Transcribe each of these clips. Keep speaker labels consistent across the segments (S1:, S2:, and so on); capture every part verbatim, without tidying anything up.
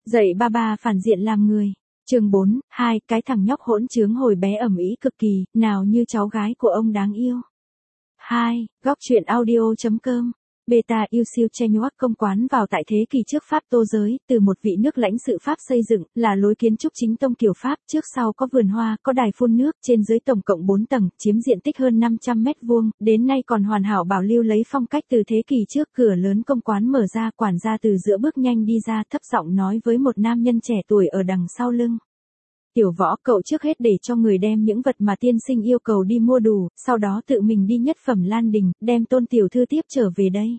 S1: Dạy ba ba phản diện làm người. Chương bốn, hai, cái thằng nhóc hỗn trướng hồi bé ầm ĩ cực kỳ, nào như cháu gái của ông đáng yêu. hai. Góc truyện audio chấm com. Beta yêu siêu Chenyuak công quán vào tại thế kỷ trước Pháp Tô giới, từ một vị nước lãnh sự Pháp xây dựng, là lối kiến trúc chính tông kiểu Pháp, trước sau có vườn hoa, có đài phun nước, trên dưới tổng cộng bốn tầng, chiếm diện tích hơn năm trăm mét vuông, đến nay còn hoàn hảo bảo lưu lấy phong cách từ thế kỷ trước. Cửa lớn công quán mở ra, quản gia từ giữa bước nhanh đi ra, thấp giọng nói với một nam nhân trẻ tuổi ở đằng sau lưng. Tiểu Võ, cậu trước hết để cho người đem những vật mà tiên sinh yêu cầu đi mua đủ, sau đó tự mình đi nhất phẩm Lan Đình, đem Tôn tiểu thư tiếp trở về đây.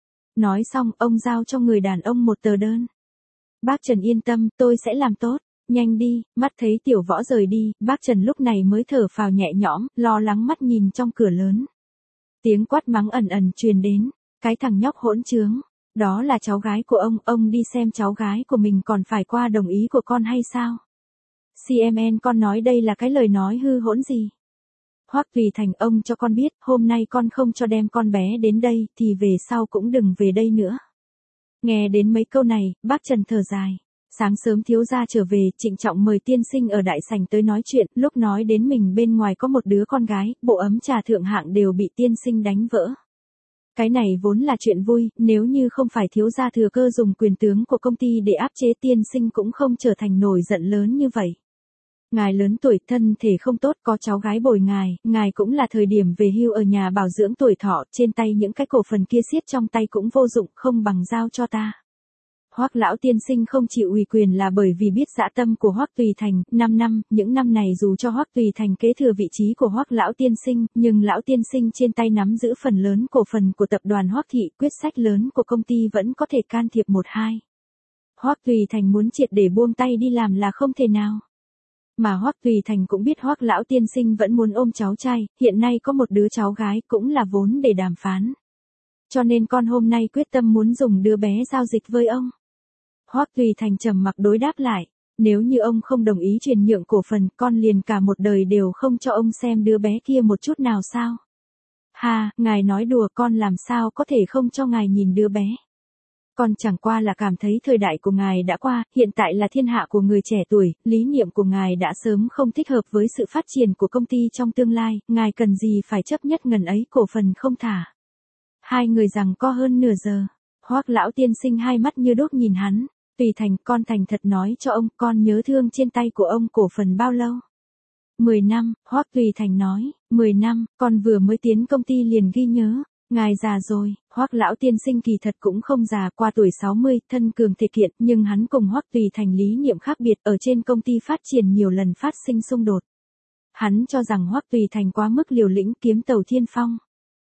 S1: Nói xong, ông giao cho người đàn ông một tờ đơn. Bác Trần yên tâm, tôi sẽ làm tốt. Nhanh đi. Mắt thấy Tiểu Võ rời đi, bác Trần lúc này mới thở phào nhẹ nhõm, lo lắng mắt nhìn trong cửa lớn. Tiếng quát mắng ẩn ẩn truyền đến. Cái thằng nhóc hỗn trướng. Đó là cháu gái của ông, ông đi xem cháu gái của mình còn phải qua đồng ý của con hay sao? xê em en con nói đây là cái lời nói hư hỗn gì? Hoắc Tùy Thành, ông cho con biết, hôm nay con không cho đem con bé đến đây, thì về sau cũng đừng về đây nữa. Nghe đến mấy câu này, bác Trần thở dài. Sáng sớm thiếu gia trở về, trịnh trọng mời tiên sinh ở đại sảnh tới nói chuyện, lúc nói đến mình bên ngoài có một đứa con gái, bộ ấm trà thượng hạng đều bị tiên sinh đánh vỡ. Cái này vốn là chuyện vui, nếu như không phải thiếu gia thừa cơ dùng quyền tướng của công ty để áp chế tiên sinh cũng không trở thành nổi giận lớn như vậy. Ngài lớn tuổi, thân thể không tốt, có cháu gái bồi ngài, ngài cũng là thời điểm về hưu ở nhà bảo dưỡng tuổi thọ, trên tay những cái cổ phần kia siết trong tay cũng vô dụng, không bằng giao cho ta. Hoắc lão tiên sinh không chịu ủy quyền là bởi vì biết dã tâm của Hoắc Tùy Thành, năm năm, những năm này dù cho Hoắc Tùy Thành kế thừa vị trí của Hoắc lão tiên sinh, nhưng lão tiên sinh trên tay nắm giữ phần lớn cổ phần của tập đoàn Hoắc thị, quyết sách lớn của công ty vẫn có thể can thiệp một hai. Hoắc Tùy Thành muốn triệt để buông tay đi làm là không thể nào. Mà Hoắc Tùy Thành cũng biết Hoắc lão tiên sinh vẫn muốn ôm cháu trai, hiện nay có một đứa cháu gái cũng là vốn để đàm phán. Cho nên con hôm nay quyết tâm muốn dùng đứa bé giao dịch với ông. Hoắc Tùy Thành trầm mặc đối đáp lại, nếu như ông không đồng ý chuyển nhượng cổ phần, con liền cả một đời đều không cho ông xem đứa bé kia một chút nào sao? Ha, ngài nói đùa, con làm sao có thể không cho ngài nhìn đứa bé? Con chẳng qua là cảm thấy thời đại của ngài đã qua, hiện tại là thiên hạ của người trẻ tuổi, lý niệm của ngài đã sớm không thích hợp với sự phát triển của công ty trong tương lai, ngài cần gì phải chấp nhất ngần ấy cổ phần không thả. Hai người giằng co hơn nửa giờ, Hoắc lão tiên sinh hai mắt như đốt nhìn hắn. Tùy Thành, con thành thật nói cho ông, con nhớ thương trên tay của ông cổ phần bao lâu? Mười năm, Hoắc Tùy Thành nói, mười năm, con vừa mới tiến công ty liền ghi nhớ. Ngài già rồi. Hoắc lão tiên sinh kỳ thật cũng không già, qua tuổi sáu mươi, thân cường thể kiện, nhưng hắn cùng Hoắc Tùy Thành lý niệm khác biệt, ở trên công ty phát triển nhiều lần phát sinh xung đột. Hắn cho rằng Hoắc Tùy Thành quá mức liều lĩnh, kiếm tàu thiên phong.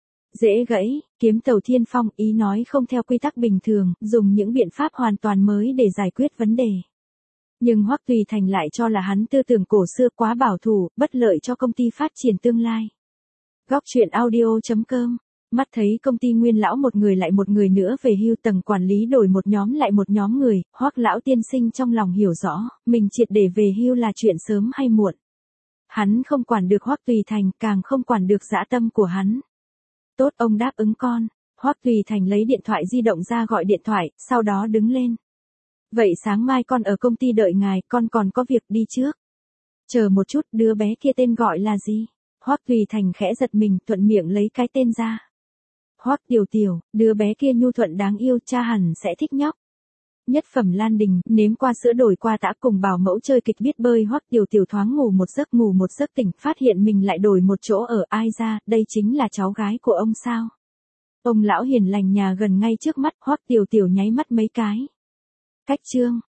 S1: Dễ gãy, kiếm tàu thiên phong, ý nói không theo quy tắc bình thường, dùng những biện pháp hoàn toàn mới để giải quyết vấn đề. Nhưng Hoắc Tùy Thành lại cho là hắn tư tưởng cổ xưa quá bảo thủ, bất lợi cho công ty phát triển tương lai. Góc truyện audio chấm com. Mắt thấy công ty nguyên lão một người lại một người nữa về hưu, tầng quản lý đổi một nhóm lại một nhóm người, Hoắc lão tiên sinh trong lòng hiểu rõ, mình triệt để về hưu là chuyện sớm hay muộn. Hắn không quản được Hoắc Tùy Thành, càng không quản được dã tâm của hắn. Tốt, ông đáp ứng con. Hoắc Tùy Thành lấy điện thoại di động ra gọi điện thoại, sau đó đứng lên. Vậy sáng mai con ở công ty đợi ngài, con còn có việc đi trước. Chờ một chút, đứa bé kia tên gọi là gì? Hoắc Tùy Thành khẽ giật mình, thuận miệng lấy cái tên ra. Hoắc Tiểu Tiểu, đứa bé kia nhu thuận đáng yêu, cha hẳn sẽ thích nhóc. Nhất phẩm Lan Đình, nếm qua sữa đổi qua tã cùng bảo mẫu chơi kịch biết bơi. Hoắc Tiểu Tiểu thoáng ngủ một giấc ngủ một giấc tỉnh, phát hiện mình lại đổi một chỗ ở, ai ra, đây chính là cháu gái của ông sao? Ông lão hiền lành nhà gần ngay trước mắt, Hoắc Tiểu Tiểu nháy mắt mấy cái. Cách chương.